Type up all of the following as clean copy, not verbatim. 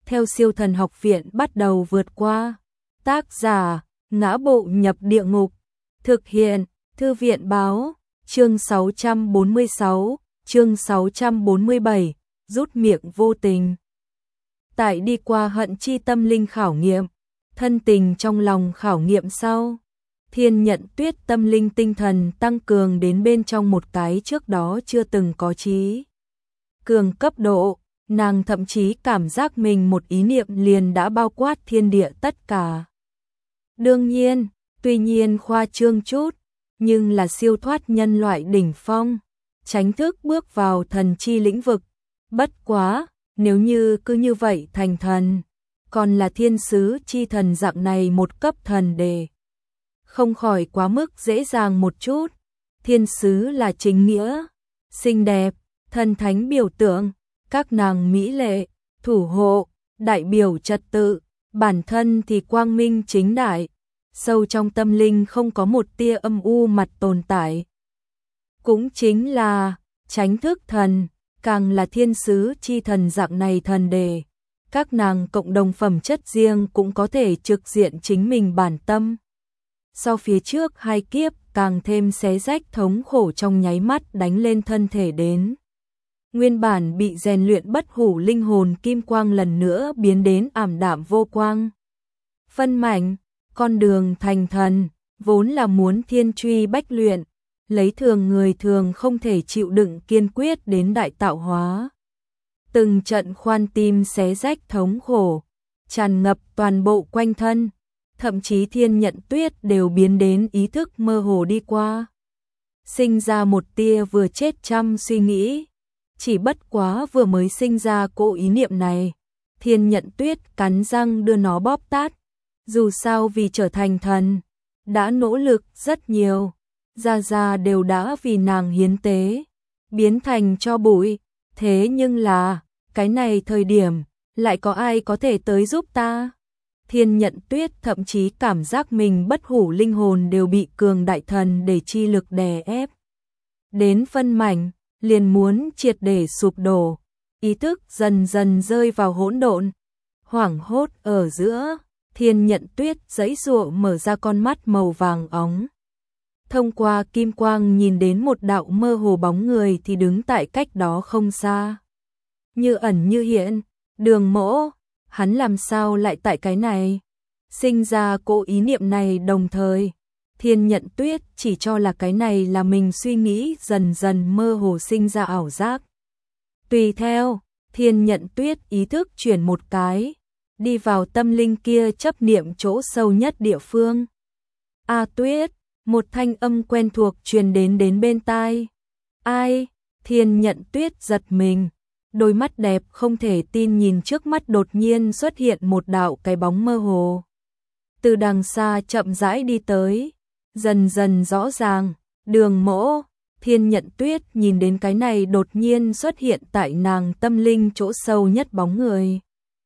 theo Siêu Thần Học Viện bắt đầu vượt qua. Tác giả: Ngã Bộ Nhập Địa Ngục. Thực hiện: Thư viện báo. Chương 646, chương 647, rút miệng vô tình. Tại đi qua hận chi tâm linh khảo nghiệm, thân tình trong lòng khảo nghiệm sau, Thiên Nhận Tuyết tâm linh tinh thần tăng cường đến bên trong một cái trước đó chưa từng có trí cường cấp độ, nàng thậm chí cảm giác mình một ý niệm liền đã bao quát thiên địa tất cả. Đương nhiên, tuy nhiên khoa trương chút, nhưng là siêu thoát nhân loại đỉnh phong, chính thức bước vào thần chi lĩnh vực. Bất quá, nếu như cứ như vậy thành thần, còn là thiên sứ chi thần dạng này một cấp thần đề, không khỏi quá mức dễ dàng một chút. Thiên sứ là chính nghĩa, xinh đẹp, thần thánh biểu tượng, các nàng mỹ lệ, thủ hộ, đại biểu trật tự, bản thân thì quang minh chính đại, sâu trong tâm linh không có một tia âm u mặt tồn tại. Cũng chính là chánh thức thần, càng là thiên sứ chi thần dạng này thần đề, các nàng cộng đồng phẩm chất riêng cũng có thể trực diện chính mình bản tâm. So phía trước hai kiếp càng thêm xé rách thống khổ trong nháy mắt đánh lên thân thể đến. Nguyên bản bị rèn luyện bất hủ linh hồn kim quang lần nữa biến đến ảm đạm vô quang. Phân mảnh, con đường thành thần, vốn là muốn thiên truy bách luyện, lấy thường người thường không thể chịu đựng kiên quyết đến đại tạo hóa. Từng trận khoan tim xé rách thống khổ, tràn ngập toàn bộ quanh thân, thậm chí Thiên Nhận Tuyết đều biến đến ý thức mơ hồ đi qua. Sinh ra một tia vừa chết trăm suy nghĩ, chỉ bất quá vừa mới sinh ra cỗ ý niệm này, Thiên Nhận Tuyết cắn răng đưa nó bóp tát. Dù sao vì trở thành thần, đã nỗ lực rất nhiều, gia đều đã vì nàng hiến tế, biến thành cho bụi, thế nhưng là, cái này thời điểm, lại có ai có thể tới giúp ta? Thiên Nhận Tuyết thậm chí cảm giác mình bất hủ linh hồn đều bị cường đại thần để chi lực đè ép. Đến phân mảnh, liền muốn triệt để sụp đổ, ý thức dần dần rơi vào hỗn độn, hoảng hốt ở giữa. Thiên Nhận Tuyết giãy giụa mở ra con mắt màu vàng óng. Thông qua kim quang nhìn đến một đạo mơ hồ bóng người thì đứng tại cách đó không xa. Như ẩn như hiện, Đường Mỗ, hắn làm sao lại tại cái này? Sinh ra cỗ ý niệm này đồng thời, Thiên Nhận Tuyết chỉ cho là cái này là mình suy nghĩ dần dần mơ hồ sinh ra ảo giác. Tùy theo, Thiên Nhận Tuyết ý thức chuyển một cái, đi vào tâm linh kia chấp niệm chỗ sâu nhất địa phương. A Tuyết, một thanh âm quen thuộc truyền đến bên tai. Ai? Thiên Nhận Tuyết giật mình, đôi mắt đẹp không thể tin nhìn trước mắt đột nhiên xuất hiện một đạo cái bóng mơ hồ. Từ đằng xa chậm rãi đi tới, dần dần rõ ràng, Đường Mỗ. Thiên Nhận Tuyết nhìn đến cái này đột nhiên xuất hiện tại nàng tâm linh chỗ sâu nhất bóng người.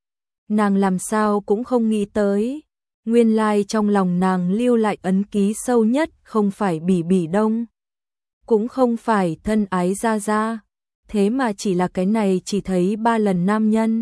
Nàng làm sao cũng không nghĩ tới, nguyên lai trong lòng nàng lưu lại ấn ký sâu nhất không phải Bỉ Bỉ Đông, cũng không phải thân ái Gia, thế mà chỉ là cái này chỉ thấy 3 lần nam nhân.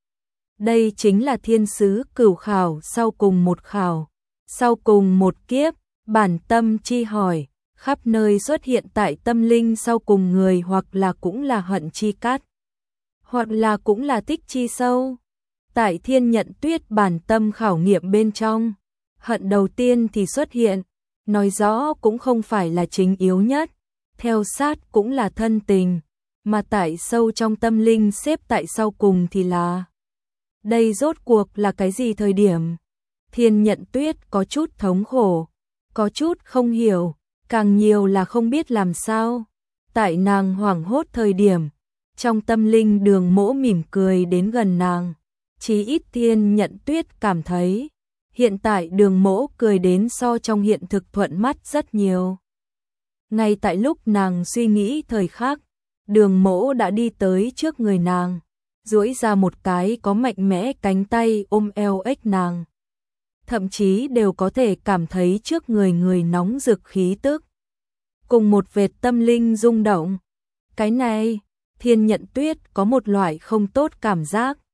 Đây chính là thiên sứ cửu khảo sau cùng một khảo, sau cùng một kiếp, bản tâm chi hỏi, khắp nơi xuất hiện tại tâm linh sau cùng người hoặc là cũng là hận chi cát, hoặc là cũng là thích chi sâu. Tại Thiên Nhận Tuyết bản tâm khảo nghiệm bên trong, hận đầu tiên thì xuất hiện, nói rõ cũng không phải là chính yếu nhất, theo sát cũng là thân tình, mà tại sâu trong tâm linh xếp tại sau cùng thì là. Đây rốt cuộc là cái gì thời điểm? Thiên Nhận Tuyết có chút thống khổ, có chút không hiểu, càng nhiều là không biết làm sao. Tại nàng hoảng hốt thời điểm, trong tâm linh Đường Mỗ mỉm cười đến gần nàng. Chí ít Thiên Nhận Tuyết cảm thấy, hiện tại Đường Mỗ cười đến so trong hiện thực thuận mắt rất nhiều. Ngay tại lúc nàng suy nghĩ thời khắc, Đường Mỗ đã đi tới trước người nàng, duỗi ra một cái có mạnh mẽ cánh tay ôm eo ếch nàng. Thậm chí đều có thể cảm thấy trước người nóng rực khí tức. Cùng một vệt tâm linh rung động. Cái này, Thiên Nhận Tuyết có một loại không tốt cảm giác.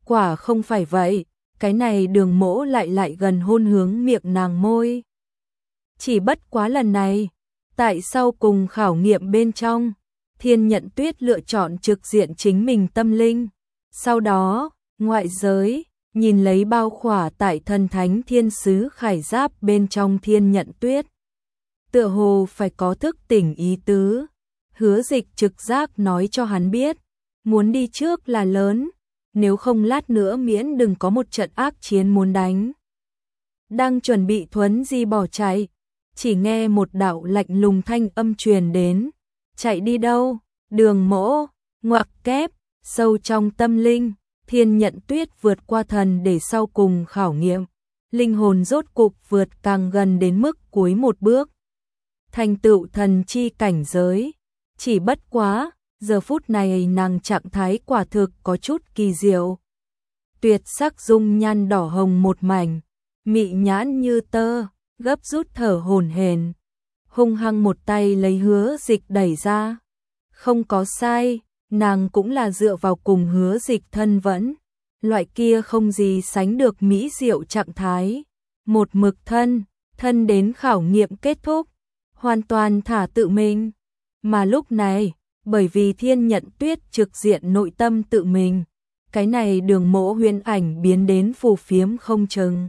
Quả không phải vậy, cái này Đường Mỗ lại gần hôn hướng miệng nàng môi. Chỉ bất quá lần này, tại sau cùng khảo nghiệm bên trong, Thiên Nhận Tuyết lựa chọn trực diện chính mình tâm linh. Sau đó, ngoại giới, nhìn lấy bao khỏa tại thần thánh thiên sứ khải giáp bên trong Thiên Nhận Tuyết. Tựa hồ phải có thức tỉnh ý tứ, Hứa Dịch trực giác nói cho hắn biết, muốn đi trước là lớn, nếu không lát nữa miễn đừng có một trận ác chiến muốn đánh. Đang chuẩn bị thuấn di bỏ chạy, chỉ nghe một đạo lạnh lùng thanh âm truyền đến, chạy đi đâu, Đường Mỗ, ngoặc kép, sâu trong tâm linh, Thiên Nhận Tuyết vượt qua thần để sau cùng khảo nghiệm, linh hồn rốt cục vượt càng gần đến mức cuối một bước. Thành tựu thần chi cảnh giới, chỉ bất quá, giờ phút này nàng trạng thái quả thực có chút kỳ diệu. Tuyệt sắc dung nhan đỏ hồng một mảnh, mị nhãn như tơ, gấp rút thở hổn hển, hung hăng một tay lấy Hứa Dịch đẩy ra. Không có sai, nàng cũng là dựa vào cùng Hứa Dịch thân vẫn, loại kia không gì sánh được mỹ diệu trạng thái. Một mực thân đến khảo nghiệm kết thúc, hoàn toàn thả tự mình. Mà lúc này, bởi vì Thiên Nhận Tuyết trực diện nội tâm tự mình, cái này Đường Mỗ huyền ảnh biến đến phù phiếm không chừng.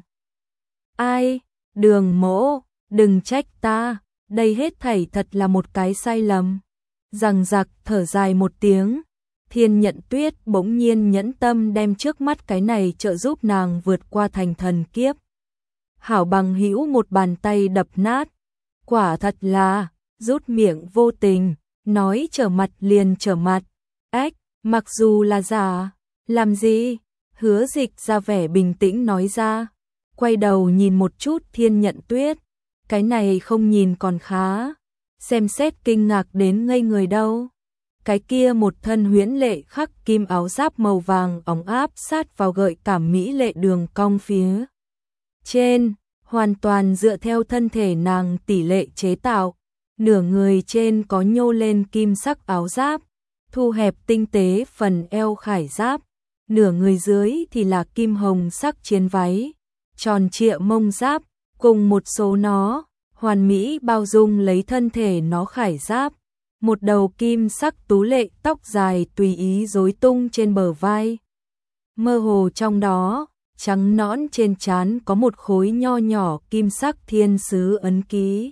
Ai, Đường Mỗ, đừng trách ta, đây hết thảy thật là một cái sai lầm. Rằng giặc thở dài một tiếng, Thiên Nhận Tuyết bỗng nhiên nhẫn tâm đem trước mắt cái này trợ giúp nàng vượt qua thành thần kiếp. Hảo bằng hữu một bàn tay đập nát, quả thật là, rút miệng vô tình, nói trở mặt liền trở mặt, ếch, mặc dù là giả, làm gì, Hứa Dịch ra vẻ bình tĩnh nói ra, quay đầu nhìn một chút Thiên Nhận Tuyết, cái này không nhìn còn khá, xem xét kinh ngạc đến ngây người đâu. Cái kia một thân huyễn lệ khắc kim áo giáp màu vàng óng áp sát vào gợi cảm mỹ lệ đường cong phía trên, hoàn toàn dựa theo thân thể nàng tỷ lệ chế tạo, nửa người trên có nhô lên kim sắc áo giáp, thu hẹp tinh tế phần eo khải giáp, nửa người dưới thì là kim hồng sắc chiến váy, tròn trịa mông giáp, cùng một số nó, hoàn mỹ bao dung lấy thân thể nó khải giáp, một đầu kim sắc tú lệ tóc dài tùy ý rối tung trên bờ vai. Mơ hồ trong đó, trắng nõn trên trán có một khối nho nhỏ kim sắc thiên sứ ấn ký.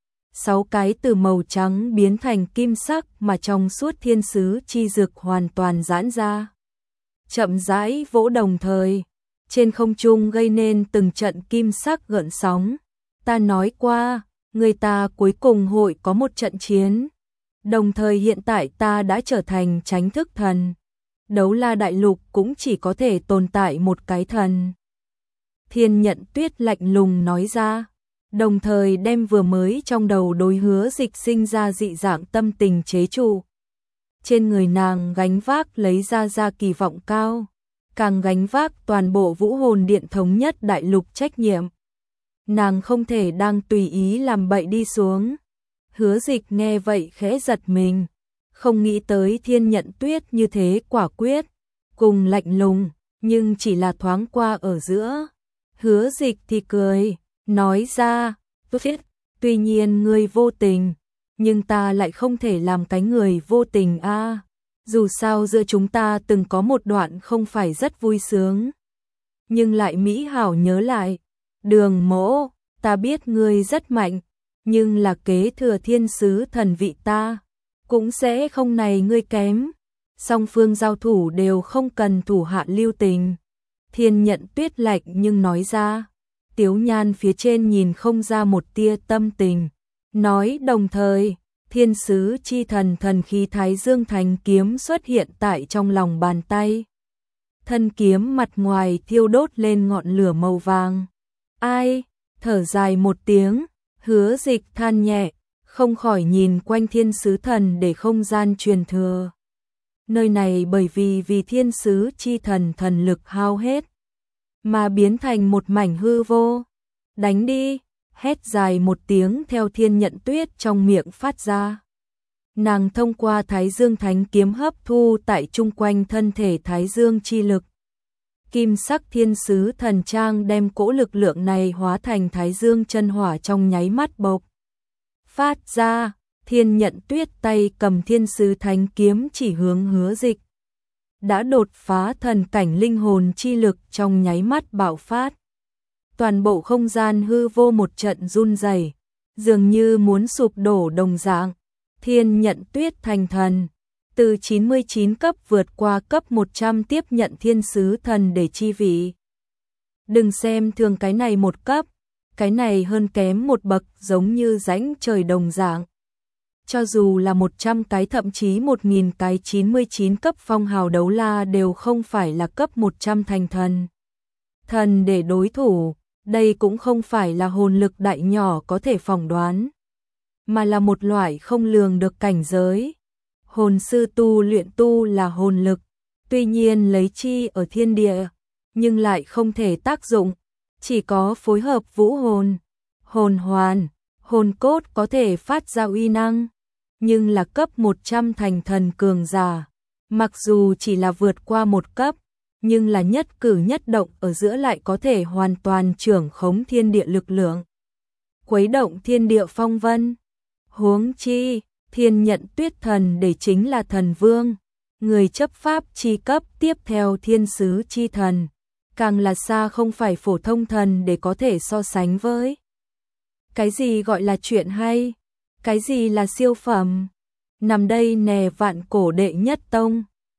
6 cái từ màu trắng biến thành kim sắc mà trong suốt thiên sứ chi dực hoàn toàn giãn ra. Chậm rãi vỗ đồng thời, trên không trung gây nên từng trận kim sắc gợn sóng. Ta nói qua, người ta cuối cùng hội có một trận chiến. Đồng thời hiện tại ta đã trở thành chánh thức thần. Đấu La Đại Lục cũng chỉ có thể tồn tại một cái thần. Thiên Nhận Tuyết lạnh lùng nói ra, đồng thời đem vừa mới trong đầu đối Hứa Dịch sinh ra dị dạng tâm tình chế trụ. Trên người nàng gánh vác lấy ra kỳ vọng cao, càng gánh vác toàn bộ Vũ Hồn Điện thống nhất đại lục trách nhiệm. Nàng không thể đang tùy ý làm bậy đi xuống. Hứa Dịch nghe vậy khẽ giật mình, không nghĩ tới Thiên Nhận Tuyết như thế quả quyết, cùng lạnh lùng, nhưng chỉ là thoáng qua ở giữa. Hứa Dịch thì cười, nói ra, tuy nhiên ngươi vô tình, nhưng ta lại không thể làm cái người vô tình a. Dù sao giữa chúng ta từng có một đoạn không phải rất vui sướng, nhưng lại mỹ hảo nhớ lại. Đường Mỗ, ta biết ngươi rất mạnh, nhưng là kế thừa thiên sứ thần vị ta, cũng sẽ không này ngươi kém. Song phương giao thủ đều không cần thủ hạ lưu tình. Thiên Nhận Tuyết lạnh nhưng nói ra, tiếu nhan phía trên nhìn không ra một tia tâm tình. Nói đồng thời, thiên sứ chi thần thần khí Thái Dương Thành kiếm xuất hiện tại trong lòng bàn tay. Thân kiếm mặt ngoài thiêu đốt lên ngọn lửa màu vàng. Ai, thở dài một tiếng, Hứa Dịch than nhẹ, không khỏi nhìn quanh thiên sứ thần để không gian truyền thừa. Nơi này bởi vì thiên sứ chi thần thần lực hao hết, mà biến thành một mảnh hư vô. Đánh đi, hét dài một tiếng theo Thiên Nhận Tuyết trong miệng phát ra. Nàng thông qua Thái Dương Thánh kiếm hấp thu tại chung quanh thân thể Thái Dương chi lực. Kim sắc thiên sứ thần trang đem cỗ lực lượng này hóa thành thái dương chân hỏa trong nháy mắt bộc phát ra. Thiên Nhận Tuyết tay cầm thiên sứ thánh kiếm chỉ hướng Hứa Dịch. Đã đột phá thần cảnh, linh hồn chi lực trong nháy mắt bạo phát. Toàn bộ không gian hư vô một trận run rẩy, dường như muốn sụp đổ đồng dạng. Thiên Nhận Tuyết thành thần, từ 99 cấp vượt qua cấp 100 tiếp nhận thiên sứ thần để chi vị. Đừng xem thường cái này một cấp, cái này hơn kém một bậc, giống như rãnh trời đồng dạng. Cho dù là 100 cái thậm chí 1000 cái 99 cấp phong hào đấu la đều không phải là cấp 100 thành thần. Thần để đối thủ, đây cũng không phải là hồn lực đại nhỏ có thể phỏng đoán, mà là một loại không lường được cảnh giới. Hồn sư tu luyện tu là hồn lực, tuy nhiên lấy chi ở thiên địa, nhưng lại không thể tác dụng, chỉ có phối hợp vũ hồn, hồn hoàn, hồn cốt có thể phát ra uy năng. Nhưng là cấp 100 thành thần cường giả, mặc dù chỉ là vượt qua một cấp, nhưng là nhất cử nhất động ở giữa lại có thể hoàn toàn trưởng khống thiên địa lực lượng, khuấy động thiên địa phong vân. Huống chi, Thiên Nhận Tuyết thần để chính là thần vương, người chấp pháp chi cấp tiếp theo thiên sứ chi thần, càng là xa không phải phổ thông thần để có thể so sánh với. Cái gì gọi là chuyện hay? Cái gì là siêu phẩm? Nằm đây nè, vạn cổ đệ nhất tông.